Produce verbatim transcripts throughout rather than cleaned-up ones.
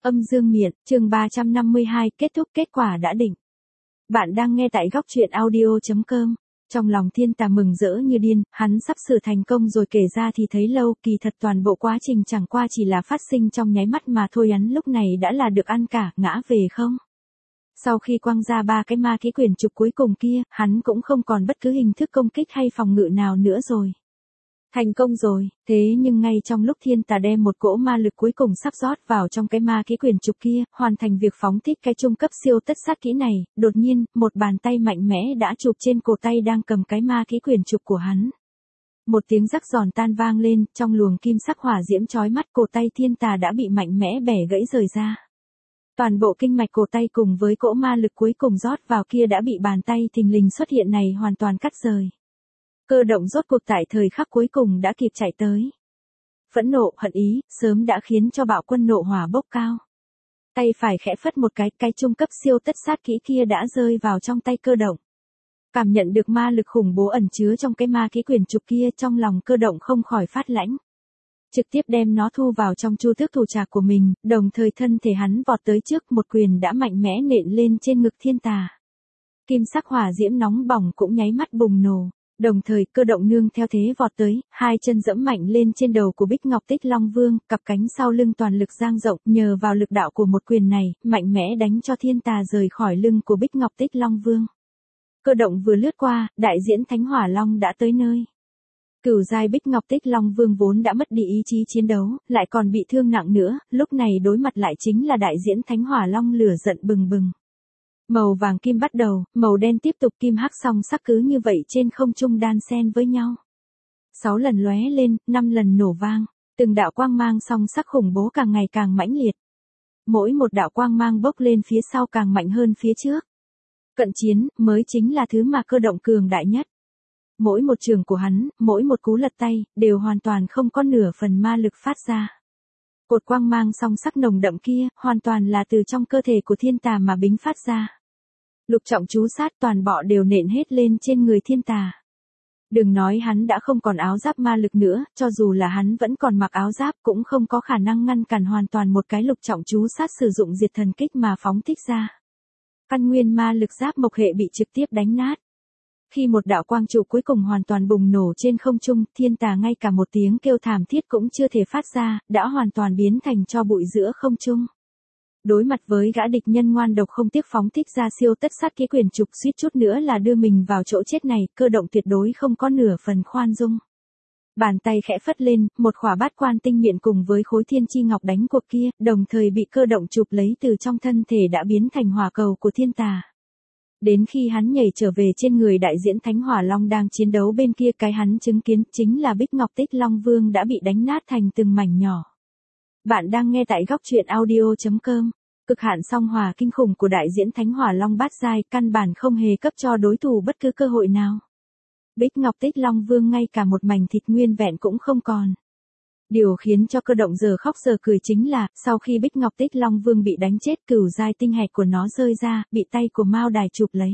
Âm dương miện, chương ba trăm năm mươi hai, kết thúc kết quả đã định. Bạn đang nghe tại góc truyện audio chấm com. Trong lòng Thiên Tà mừng rỡ như điên, hắn sắp sửa thành công rồi, kể ra thì thấy lâu, kỳ thật toàn bộ quá trình chẳng qua chỉ là phát sinh trong nháy mắt mà thôi, hắn lúc này đã là được ăn cả, ngã về không. Sau khi quăng ra ba cái ma ký quyển trục cuối cùng kia, hắn cũng không còn bất cứ hình thức công kích hay phòng ngự nào nữa rồi. Thành công rồi, thế nhưng ngay trong lúc Thiên Tà đem một cỗ ma lực cuối cùng sắp rót vào trong cái ma ký quyển trục kia, hoàn thành việc phóng thích cái trung cấp siêu tất sát kỹ này, đột nhiên, một bàn tay mạnh mẽ đã chụp trên cổ tay đang cầm cái ma ký quyển trục của hắn. Một tiếng rắc giòn tan vang lên, trong luồng kim sắc hỏa diễm chói mắt, cổ tay Thiên Tà đã bị mạnh mẽ bẻ gãy rời ra. Toàn bộ kinh mạch cổ tay cùng với cỗ ma lực cuối cùng rót vào kia đã bị bàn tay thình lình xuất hiện này hoàn toàn cắt rời. Cơ động rốt cuộc tại thời khắc cuối cùng đã kịp chạy tới. Phẫn nộ, hận ý, sớm đã khiến cho bạo quân nộ hỏa bốc cao. Tay phải khẽ phất một cái, cái trung cấp siêu tất sát kỹ kia đã rơi vào trong tay Cơ động. Cảm nhận được ma lực khủng bố ẩn chứa trong cái ma ký quyển trục kia, trong lòng Cơ động không khỏi phát lãnh. Trực tiếp đem nó thu vào trong chu tước thủ trạc của mình, đồng thời thân thể hắn vọt tới trước, một quyền đã mạnh mẽ nện lên trên ngực Thiên Tà. Kim sắc hỏa diễm nóng bỏng cũng nháy mắt bùng nổ. Đồng thời Cơ động nương theo thế vọt tới, hai chân dẫm mạnh lên trên đầu của Bích Ngọc Tích Long Vương, cặp cánh sau lưng toàn lực dang rộng, nhờ vào lực đạo của một quyền này, mạnh mẽ đánh cho Thiên Tà rời khỏi lưng của Bích Ngọc Tích Long Vương. Cơ động vừa lướt qua, đại diễn Thánh Hỏa Long đã tới nơi. Cửu giai Bích Ngọc Tích Long Vương vốn đã mất đi ý chí chiến đấu, lại còn bị thương nặng nữa, lúc này đối mặt lại chính là đại diễn Thánh Hỏa Long lửa giận bừng bừng. Màu vàng kim bắt đầu, màu đen tiếp tục, kim hắc song sắc cứ như vậy trên không trung đan xen với nhau. Sáu lần lóe lên, năm lần nổ vang, từng đạo quang mang song sắc khủng bố càng ngày càng mãnh liệt. Mỗi một đạo quang mang bốc lên phía sau càng mạnh hơn phía trước. Cận chiến mới chính là thứ mà Cơ động cường đại nhất. Mỗi một trường của hắn, mỗi một cú lật tay, đều hoàn toàn không có nửa phần ma lực phát ra. Cột quang mang song sắc nồng đậm kia, hoàn toàn là từ trong cơ thể của Thiên Tà mà bính phát ra. Lục trọng chú sát toàn bọ đều nện hết lên trên người Thiên Tà. Đừng nói hắn đã không còn áo giáp ma lực nữa, cho dù là hắn vẫn còn mặc áo giáp cũng không có khả năng ngăn cản hoàn toàn một cái lục trọng chú sát sử dụng diệt thần kích mà phóng thích ra. Căn nguyên ma lực giáp mộc hệ bị trực tiếp đánh nát. Khi một đạo quang trụ cuối cùng hoàn toàn bùng nổ trên không trung, Thiên Tà ngay cả một tiếng kêu thảm thiết cũng chưa thể phát ra, đã hoàn toàn biến thành tro bụi giữa không trung. Đối mặt với gã địch nhân ngoan độc không tiếc phóng thích ra siêu tất sát ký quyển trục, suýt chút nữa là đưa mình vào chỗ chết này, Cơ động tuyệt đối không có nửa phần khoan dung. Bàn tay khẽ phất lên, một khỏa bát quan tinh miện cùng với khối thiên chi ngọc đánh cuộc kia, đồng thời bị Cơ động chụp lấy từ trong thân thể đã biến thành hỏa cầu của Thiên Tà. Đến khi hắn nhảy trở về trên người đại diễn Thánh Hỏa Long đang chiến đấu bên kia, cái hắn chứng kiến chính là Bích Ngọc Tích Long Vương đã bị đánh nát thành từng mảnh nhỏ. Bạn đang nghe tại góc truyện audio chấm com. Cực hạn song hỏa kinh khủng của đại diễn Thánh Hỏa Long bát giai, căn bản không hề cấp cho đối thủ bất cứ cơ hội nào. Bích Ngọc Tích Long Vương ngay cả một mảnh thịt nguyên vẹn cũng không còn. Điều khiến cho Cơ động giờ khóc giờ cười chính là, sau khi Bích Ngọc Tích Long Vương bị đánh chết, cửu giai tinh hạch của nó rơi ra, bị tay của Mao Đài chụp lấy.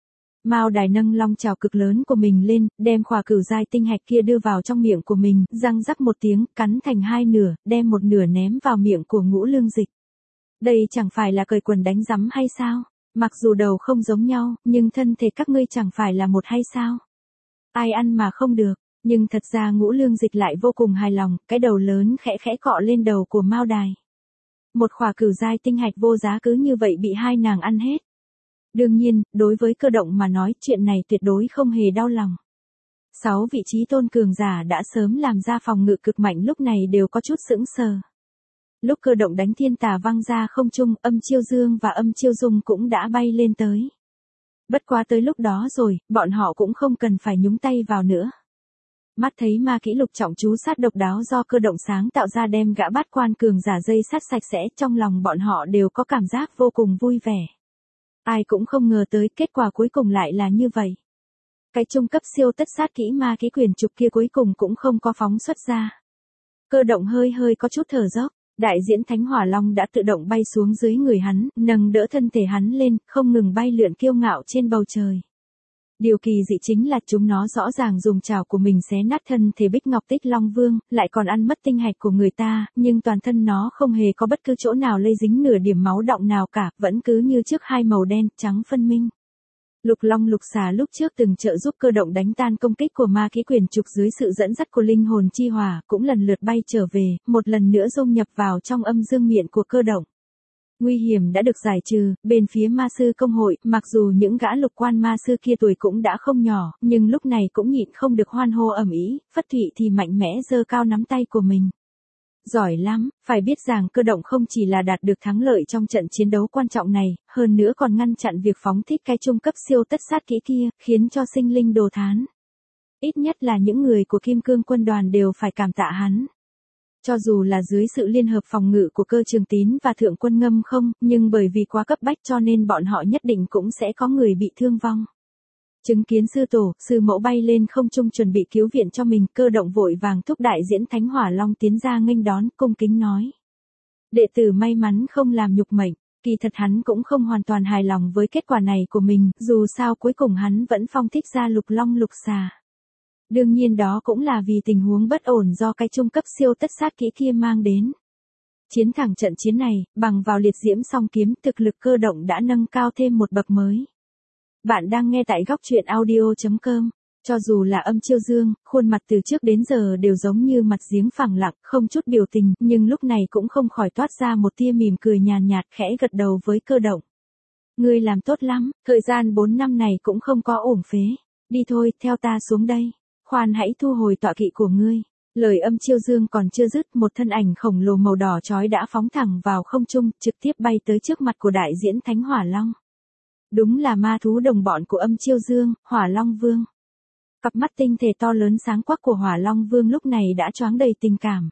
Mao Đài nâng long chảo cực lớn của mình lên, đem khỏa cửu giai tinh hạch kia đưa vào trong miệng của mình, răng rắc một tiếng, cắn thành hai nửa, đem một nửa ném vào miệng của Ngũ Lương Dịch. Đây chẳng phải là cởi quần đánh rắm hay sao? Mặc dù đầu không giống nhau, nhưng thân thể các ngươi chẳng phải là một hay sao? Ai ăn mà không được, nhưng thật ra Ngũ Lương Dịch lại vô cùng hài lòng, cái đầu lớn khẽ khẽ cọ lên đầu của Mao Đài. Một khỏa cửu giai tinh hạch vô giá cứ như vậy bị hai nàng ăn hết. Đương nhiên, đối với Cơ động mà nói, chuyện này tuyệt đối không hề đau lòng. Sáu vị trí tôn cường giả đã sớm làm ra phòng ngự cực mạnh lúc này đều có chút sững sờ. Lúc Cơ động đánh Thiên Tà văng ra không trung, Âm Chiêu Dương và Âm Chiêu Dung cũng đã bay lên tới. Bất quá tới lúc đó rồi, bọn họ cũng không cần phải nhúng tay vào nữa. Mắt thấy ma kỹ lục trọng chú sát độc đáo do Cơ động sáng tạo ra đem gã bát quan cường giả dây sát sạch sẽ, trong lòng bọn họ đều có cảm giác vô cùng vui vẻ. Ai cũng không ngờ tới kết quả cuối cùng lại là như vậy. Cái trung cấp siêu tất sát kỹ ma kỹ quyển trục kia cuối cùng cũng không có phóng xuất ra. Cơ động hơi hơi có chút thở dốc, đại diễn Thánh Hỏa Long đã tự động bay xuống dưới người hắn, nâng đỡ thân thể hắn lên, không ngừng bay lượn kiêu ngạo trên bầu trời. Điều kỳ dị chính là chúng nó rõ ràng dùng chảo của mình xé nát thân thể Bích Ngọc Tích Long Vương, lại còn ăn mất tinh hạch của người ta, nhưng toàn thân nó không hề có bất cứ chỗ nào lây dính nửa điểm máu đọng nào cả, vẫn cứ như trước hai màu đen, trắng phân minh. Lục Long Lục Xà lúc trước từng trợ giúp Cơ Động đánh tan công kích của ma kỹ quyền trục dưới sự dẫn dắt của linh hồn chi hỏa, cũng lần lượt bay trở về, một lần nữa dung nhập vào trong âm dương miện của Cơ Động. Nguy hiểm đã được giải trừ, bên phía ma sư công hội, mặc dù những gã lục quan ma sư kia tuổi cũng đã không nhỏ, nhưng lúc này cũng nhịn không được hoan hô ầm ĩ, Phất Thụy thì mạnh mẽ giơ cao nắm tay của mình. Giỏi lắm, phải biết rằng Cơ Động không chỉ là đạt được thắng lợi trong trận chiến đấu quan trọng này, hơn nữa còn ngăn chặn việc phóng thích cái trung cấp siêu tất sát kỹ kia, khiến cho sinh linh đồ thán. Ít nhất là những người của Kim Cương quân đoàn đều phải cảm tạ hắn. Cho dù là dưới sự liên hợp phòng ngự của Cơ Trường Tín và Thượng Quân Ngâm Không, nhưng bởi vì quá cấp bách cho nên bọn họ nhất định cũng sẽ có người bị thương vong. Chứng kiến sư tổ, sư mẫu bay lên không trung chuẩn bị cứu viện cho mình, Cơ Động vội vàng thúc đại diễn Thánh Hỏa Long tiến ra nghênh đón, cung kính nói. Đệ tử may mắn không làm nhục mệnh, kỳ thật hắn cũng không hoàn toàn hài lòng với kết quả này của mình, dù sao cuối cùng hắn vẫn phong thích ra Lục Long Lục Xà. Đương nhiên đó cũng là vì tình huống bất ổn do cái trung cấp siêu tất sát kỹ kia mang đến. Chiến thẳng trận chiến này, bằng vào liệt diễm song kiếm, thực lực Cơ Động đã nâng cao thêm một bậc mới. Bạn đang nghe tại góc truyện audio chấm com. Cho dù là Âm Chiêu Dương, khuôn mặt từ trước đến giờ đều giống như mặt giếng phẳng lặng, không chút biểu tình, nhưng lúc này cũng không khỏi toát ra một tia mỉm cười nhàn nhạt, khẽ gật đầu với Cơ Động. Ngươi làm tốt lắm, thời gian bốn năm này cũng không có uổng phế. Đi thôi, theo ta xuống đây. Khoan hãy thu hồi tọa kỵ của ngươi. Lời Âm Chiêu Dương còn chưa dứt, một thân ảnh khổng lồ màu đỏ chói đã phóng thẳng vào không trung, trực tiếp bay tới trước mặt của đại diễn Thánh Hỏa Long. Đúng là ma thú đồng bọn của Âm Chiêu Dương, Hỏa Long Vương. Cặp mắt tinh thể to lớn sáng quắc của Hỏa Long Vương lúc này đã choáng đầy tình cảm.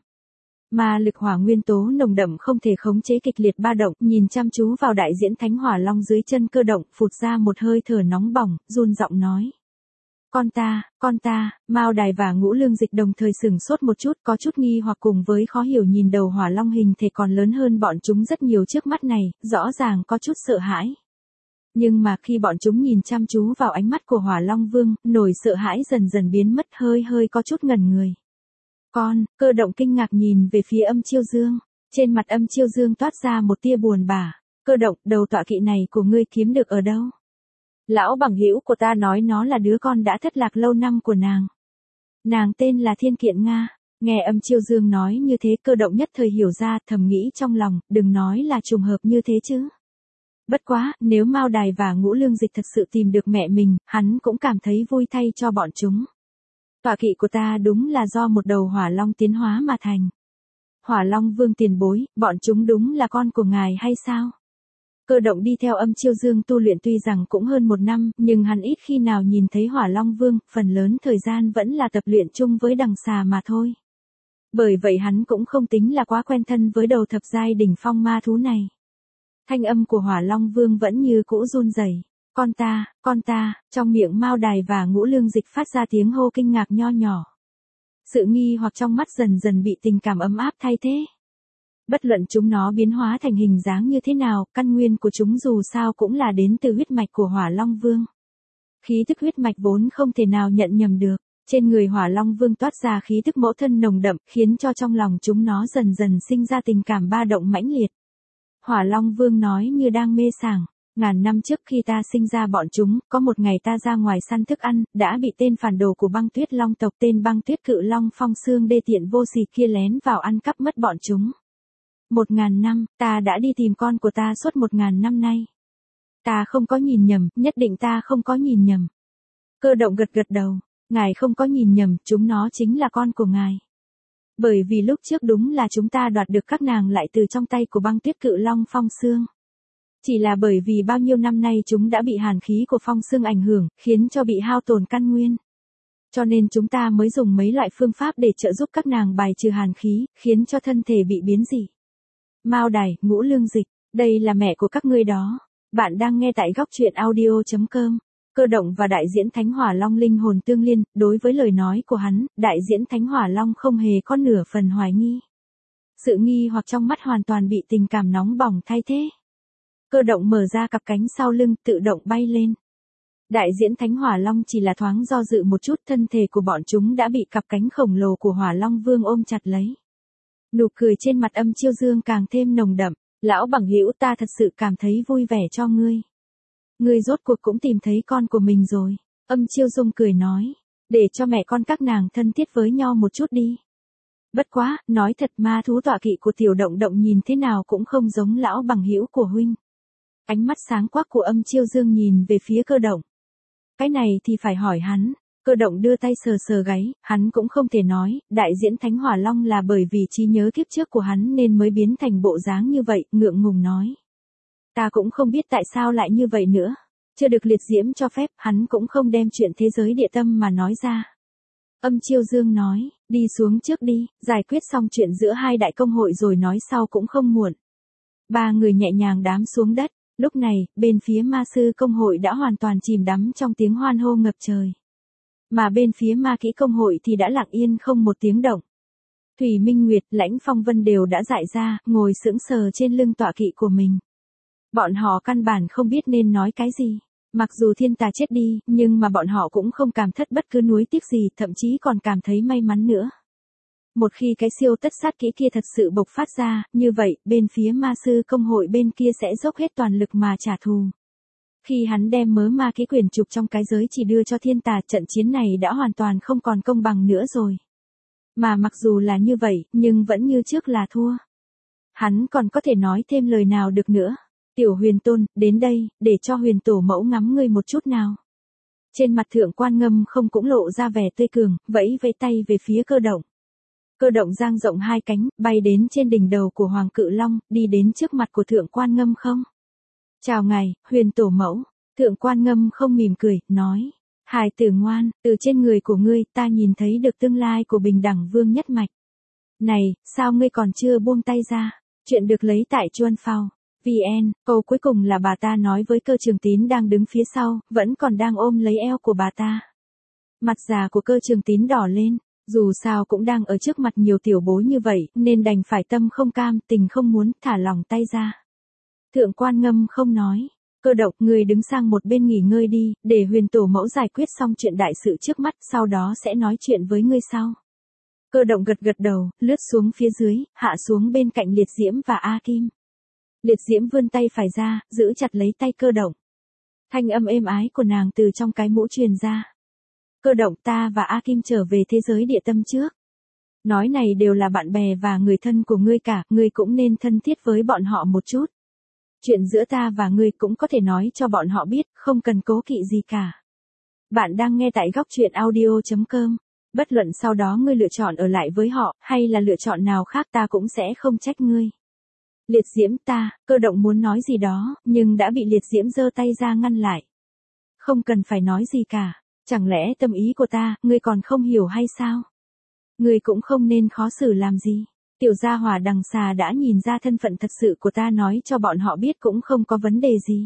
Ma lực hỏa nguyên tố nồng đậm không thể khống chế kịch liệt ba động, nhìn chăm chú vào đại diễn Thánh Hỏa Long dưới chân Cơ Động, phụt ra một hơi thở nóng bỏng, run giọng nói. Con ta, con ta, Mao Đài và Ngũ Lương Dịch đồng thời sửng sốt một chút, có chút nghi hoặc cùng với khó hiểu nhìn đầu hỏa long hình thể còn lớn hơn bọn chúng rất nhiều trước mắt này, rõ ràng có chút sợ hãi. Nhưng mà khi bọn chúng nhìn chăm chú vào ánh mắt của Hỏa Long Vương, nỗi sợ hãi dần dần biến mất, hơi hơi có chút ngẩn người. Con, Cơ Động kinh ngạc nhìn về phía Âm Chiêu Dương, trên mặt Âm Chiêu Dương toát ra một tia buồn bã. Cơ Động, đầu tọa kỵ này của ngươi kiếm được ở đâu? Lão bằng hữu của ta nói nó là đứa con đã thất lạc lâu năm của nàng. Nàng tên là Thiên Kiện Nga. Nghe Âm Chiêu Dương nói như thế, Cơ Động nhất thời hiểu ra, thầm nghĩ trong lòng, đừng nói là trùng hợp như thế chứ. Bất quá, nếu Mao Đài và Ngũ Lương Dịch thật sự tìm được mẹ mình, hắn cũng cảm thấy vui thay cho bọn chúng. Tọa kỵ của ta đúng là do một đầu hỏa long tiến hóa mà thành. Hỏa Long Vương tiền bối, bọn chúng đúng là con của ngài hay sao? Cơ Động đi theo Âm Chiêu Dương tu luyện tuy rằng cũng hơn một năm, nhưng hắn ít khi nào nhìn thấy Hỏa Long Vương, phần lớn thời gian vẫn là tập luyện chung với đằng xà mà thôi. Bởi vậy hắn cũng không tính là quá quen thân với đầu thập giai đỉnh phong ma thú này. Thanh âm của Hỏa Long Vương vẫn như cũ run rẩy. Con ta, con ta, trong miệng Mao Đài và Ngũ Lương Dịch phát ra tiếng hô kinh ngạc nho nhỏ. Sự nghi hoặc trong mắt dần dần bị tình cảm ấm áp thay thế. Bất luận chúng nó biến hóa thành hình dáng như thế nào, căn nguyên của chúng dù sao cũng là đến từ huyết mạch của Hỏa Long Vương. Khí thức huyết mạch vốn không thể nào nhận nhầm được. Trên người Hỏa Long Vương toát ra khí thức mẫu thân nồng đậm, khiến cho trong lòng chúng nó dần dần sinh ra tình cảm ba động mãnh liệt. Hỏa Long Vương nói như đang mê sảng. Ngàn năm trước khi ta sinh ra bọn chúng, có một ngày ta ra ngoài săn thức ăn, đã bị tên phản đồ của Băng Tuyết Long tộc tên Băng Tuyết Cự Long Phong Xương đê tiện vô sỉ kia lén vào ăn cắp mất bọn chúng. Một ngàn năm, ta đã đi tìm con của ta suốt một ngàn năm nay. Ta không có nhìn nhầm, nhất định ta không có nhìn nhầm. Cơ Động gật gật đầu, ngài không có nhìn nhầm, chúng nó chính là con của ngài. Bởi vì lúc trước đúng là chúng ta đoạt được các nàng lại từ trong tay của Băng Tuyết Cự Long Phong Xương. Chỉ là bởi vì bao nhiêu năm nay chúng đã bị hàn khí của Phong Xương ảnh hưởng, khiến cho bị hao tổn căn nguyên. Cho nên chúng ta mới dùng mấy loại phương pháp để trợ giúp các nàng bài trừ hàn khí, khiến cho thân thể bị biến dị. Mao Đài, Ngũ Lương Dịch, đây là mẹ của các ngươi đó. Bạn đang nghe tại góc truyện audio chấm com. Cơ Động và đại diễn Thánh Hỏa Long linh hồn tương liên, đối với lời nói của hắn, đại diễn Thánh Hỏa Long không hề có nửa phần hoài nghi. Sự nghi hoặc trong mắt hoàn toàn bị tình cảm nóng bỏng thay thế. Cơ Động mở ra cặp cánh sau lưng, tự động bay lên. Đại diễn Thánh Hỏa Long chỉ là thoáng do dự một chút, thân thể của bọn chúng đã bị cặp cánh khổng lồ của Hỏa Long Vương ôm chặt lấy. Nụ cười trên mặt Âm Chiêu Dương càng thêm nồng đậm. Lão bằng hữu, ta thật sự cảm thấy vui vẻ cho ngươi. Ngươi rốt cuộc cũng tìm thấy con của mình rồi. Âm Chiêu Dung cười nói. Để cho mẹ con các nàng thân thiết với nhau một chút đi. Bất quá, nói thật, ma thú tọa kỵ của Tiểu Động Động nhìn thế nào cũng không giống lão bằng hữu của huynh. Ánh mắt sáng quắc của Âm Chiêu Dương nhìn về phía Cơ Động. Cái này thì phải hỏi hắn. Cơ Động đưa tay sờ sờ gáy, hắn cũng không thể nói, đại diễn Thánh Hỏa Long là bởi vì trí nhớ kiếp trước của hắn nên mới biến thành bộ dáng như vậy, ngượng ngùng nói. Ta cũng không biết tại sao lại như vậy nữa. Chưa được liệt diễm cho phép, hắn cũng không đem chuyện thế giới địa tâm mà nói ra. Âm Chiêu Dương nói, đi xuống trước đi, giải quyết xong chuyện giữa hai đại công hội rồi nói sau cũng không muộn. Ba người nhẹ nhàng đám xuống đất, lúc này, bên phía ma sư công hội đã hoàn toàn chìm đắm trong tiếng hoan hô ngập trời. Mà bên phía ma kỹ công hội thì đã lặng yên không một tiếng động. Thủy Minh Nguyệt, Lãnh Phong Vân đều đã dại ra, ngồi sững sờ trên lưng tọa kỵ của mình. Bọn họ căn bản không biết nên nói cái gì. Mặc dù thiên tà chết đi, nhưng mà bọn họ cũng không cảm thất bất cứ nuối tiếc gì, thậm chí còn cảm thấy may mắn nữa. Một khi cái siêu tất sát kỹ kia thật sự bộc phát ra, như vậy, bên phía ma sư công hội bên kia sẽ dốc hết toàn lực mà trả thù. Khi hắn đem mớ ma kỹ quyển trục trong cái giới chỉ đưa cho thiên tà, trận chiến này đã hoàn toàn không còn công bằng nữa rồi. Mà mặc dù là như vậy, nhưng vẫn như trước là thua. Hắn còn có thể nói thêm lời nào được nữa. Tiểu Huyền Tôn, đến đây, để cho Huyền Tổ mẫu ngắm ngươi một chút nào. Trên mặt Thượng Quan Ngâm không cũng lộ ra vẻ tươi cường, vẫy vẫy tay về phía Cơ Động. Cơ Động dang rộng hai cánh, bay đến trên đỉnh đầu của Hoàng Cự Long, đi đến trước mặt của Thượng Quan Ngâm không. Chào ngài, Huyền Tổ mẫu. Thượng Quan Ngâm không mỉm cười, nói. Hài tử ngoan, từ trên người của ngươi ta nhìn thấy được tương lai của Bình Đẳng Vương nhất mạch. Này, sao ngươi còn chưa buông tay ra? Chuyện được lấy tại Chuan Phao. vê en, câu cuối cùng là bà ta nói với Cơ Trường Tín đang đứng phía sau, vẫn còn đang ôm lấy eo của bà ta. Mặt già của Cơ Trường Tín đỏ lên, dù sao cũng đang ở trước mặt nhiều tiểu bối như vậy, nên đành phải tâm không cam, tình không muốn, thả lòng tay ra. Thượng Quan Ngâm không nói. Cơ Động, người đứng sang một bên nghỉ ngơi đi, để Huyền Tổ mẫu giải quyết xong chuyện đại sự trước mắt, sau đó sẽ nói chuyện với ngươi sau. Cơ Động gật gật đầu, lướt xuống phía dưới, hạ xuống bên cạnh Liệt Diễm và A Kim. Liệt Diễm vươn tay phải ra, giữ chặt lấy tay Cơ Động. Thanh âm êm ái của nàng từ trong cái mũ truyền ra. Cơ Động, ta và A Kim trở về thế giới địa tâm trước. Nói này đều là bạn bè và người thân của ngươi cả, ngươi cũng nên thân thiết với bọn họ một chút. Chuyện giữa ta và ngươi cũng có thể nói cho bọn họ biết, không cần cố kỵ gì cả. Bạn đang nghe tại góc truyện audio chấm com. Bất luận sau đó ngươi lựa chọn ở lại với họ, hay là lựa chọn nào khác ta cũng sẽ không trách ngươi. Liệt Diễm ta, Cơ Động muốn nói gì đó, nhưng đã bị Liệt Diễm giơ tay ra ngăn lại. Không cần phải nói gì cả, chẳng lẽ tâm ý của ta, ngươi còn không hiểu hay sao? Ngươi cũng không nên khó xử làm gì. Tiểu gia hỏa đằng xà đã nhìn ra thân phận thật sự của ta, nói cho bọn họ biết cũng không có vấn đề gì.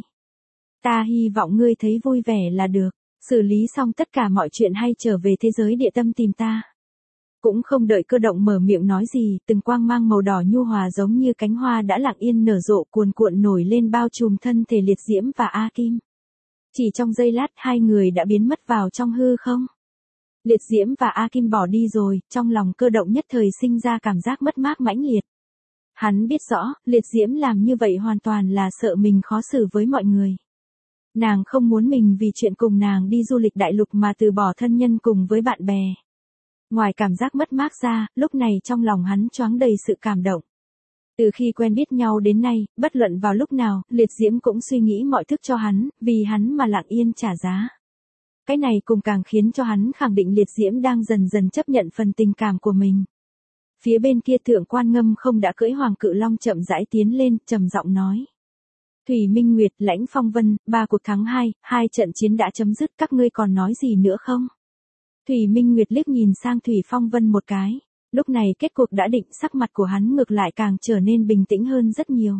Ta hy vọng ngươi thấy vui vẻ là được, xử lý xong tất cả mọi chuyện hay trở về thế giới địa tâm tìm ta. Cũng không đợi Cơ Động mở miệng nói gì, từng quang mang màu đỏ nhu hòa giống như cánh hoa đã lặng yên nở rộ cuồn cuộn nổi lên bao trùm thân thể Liệt Diễm và A Kim. Chỉ trong giây lát hai người đã biến mất vào trong hư không. Liệt Diễm và A Kim bỏ đi rồi, trong lòng Cơ Động nhất thời sinh ra cảm giác mất mát mãnh liệt. Hắn biết rõ, Liệt Diễm làm như vậy hoàn toàn là sợ mình khó xử với mọi người. Nàng không muốn mình vì chuyện cùng nàng đi du lịch đại lục mà từ bỏ thân nhân cùng với bạn bè. Ngoài cảm giác mất mát ra, lúc này trong lòng hắn choáng đầy sự cảm động. Từ khi quen biết nhau đến nay, bất luận vào lúc nào, Liệt Diễm cũng suy nghĩ mọi thức cho hắn, vì hắn mà lặng yên trả giá. Cái này cùng càng khiến cho hắn khẳng định Liệt Diễm đang dần dần chấp nhận phần tình cảm của mình. Phía bên kia Thượng Quan Ngâm không đã cưỡi Hoàng Cự Long chậm rãi tiến lên, trầm giọng nói. Thủy Minh Nguyệt, Lãnh Phong Vân, ba cuộc thắng hai, hai trận chiến đã chấm dứt, các ngươi còn nói gì nữa không? Thủy Minh Nguyệt liếc nhìn sang Thủy Phong Vân một cái. Lúc này kết cuộc đã định, sắc mặt của hắn ngược lại càng trở nên bình tĩnh hơn rất nhiều.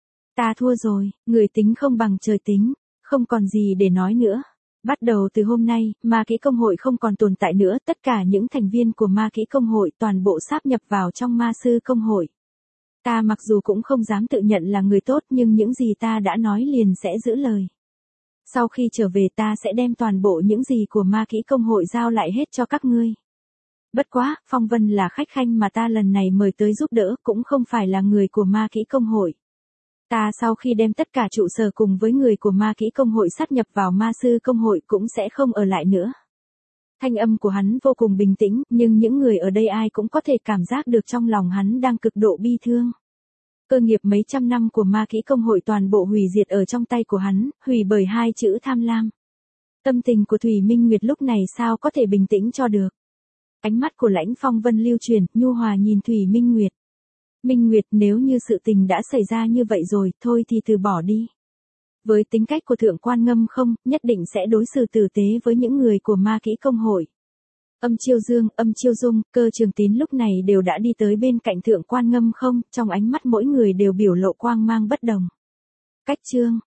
Ta thua rồi, người tính không bằng trời tính, không còn gì để nói nữa. Bắt đầu từ hôm nay, ma kỹ công hội không còn tồn tại nữa, tất cả những thành viên của ma kỹ công hội toàn bộ sáp nhập vào trong ma sư công hội. Ta mặc dù cũng không dám tự nhận là người tốt nhưng những gì ta đã nói liền sẽ giữ lời. Sau khi trở về ta sẽ đem toàn bộ những gì của ma kỹ công hội giao lại hết cho các ngươi. Bất quá, Phong Vân là khách khanh mà ta lần này mời tới giúp đỡ, cũng không phải là người của ma kỹ công hội. Ta sau khi đem tất cả trụ sở cùng với người của ma kỹ công hội sát nhập vào ma sư công hội cũng sẽ không ở lại nữa. Thanh âm của hắn vô cùng bình tĩnh, nhưng những người ở đây ai cũng có thể cảm giác được trong lòng hắn đang cực độ bi thương. Cơ nghiệp mấy trăm năm của ma kỹ công hội toàn bộ hủy diệt ở trong tay của hắn, hủy bởi hai chữ tham lam. Tâm tình của Thủy Minh Nguyệt lúc này sao có thể bình tĩnh cho được. Ánh mắt của Lãnh Phong Vân lưu truyền, nhu hòa nhìn Thủy Minh Nguyệt. Minh Nguyệt, nếu như sự tình đã xảy ra như vậy rồi, thôi thì từ bỏ đi. Với tính cách của Thượng Quan Ngâm Không, nhất định sẽ đối xử tử tế với những người của ma kỹ công hội. Âm Chiêu Dương, Âm Chiêu Dung, Cơ Trường Tín lúc này đều đã đi tới bên cạnh Thượng Quan Ngâm Không, trong ánh mắt mỗi người đều biểu lộ quang mang bất đồng. Cách chương